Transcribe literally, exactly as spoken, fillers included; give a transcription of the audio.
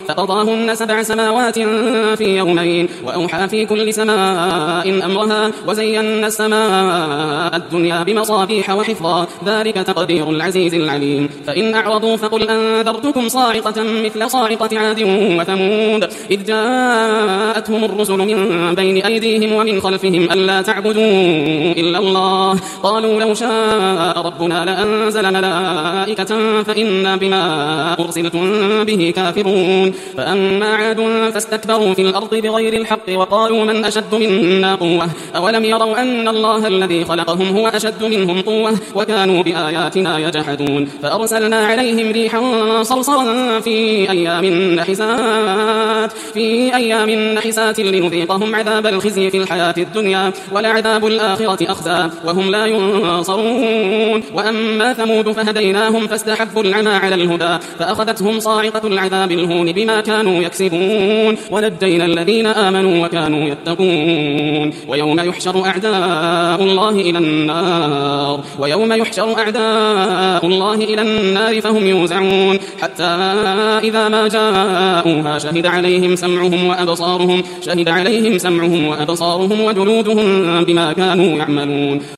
فقضاهن سبع سماوات في يومين وأوحى في كل سماء أمرها وزينا السماء الدنيا بمصابيح وحفظا ذلك تقدير العزيز العليم فإن أعرضوا فقل أنذرتكم صاعقة مثل صاعقة عاد وثمود إذ جاءتهم الرسل من بين أيديهم ومن خلفهم ألا تعبدوا إلا الله قالوا لو شاء ربنا لأنزل ملائكة فإنا بما أرسلتم به كافرون فأما عاد فاستكبروا في الأرض بغير الحق وقالوا من أشد منا قوة أولم يروا أن الله الذي خلقهم هو أشد منهم قوة وكانوا بآياتنا يجحدون فأرسلنا عليهم ريحا صرصرا في أيام نحسات في أيام نحسات لنذيقهم عذاب الخزي في الحياة الدنيا ولعذاب الآخرة أخزى وهم لا ينصرون وأما ثمود فهديناهم فاستحبوا العمى على الهدى فأخذتهم صاعقة العذاب الهون بما كانوا يكسبون ونجينا الذين آمنوا وكانوا يتقون ويوم يحشر أعداء الله إلى النار ويوم يحشر أعداء الله إلى النار فهم يوزعون حتى إذا ما جاءوها شهد عليهم سمعهم وأبصارهم شهد عليهم سمعهم وأبصارهم وجلودهم بما كانوا يعملون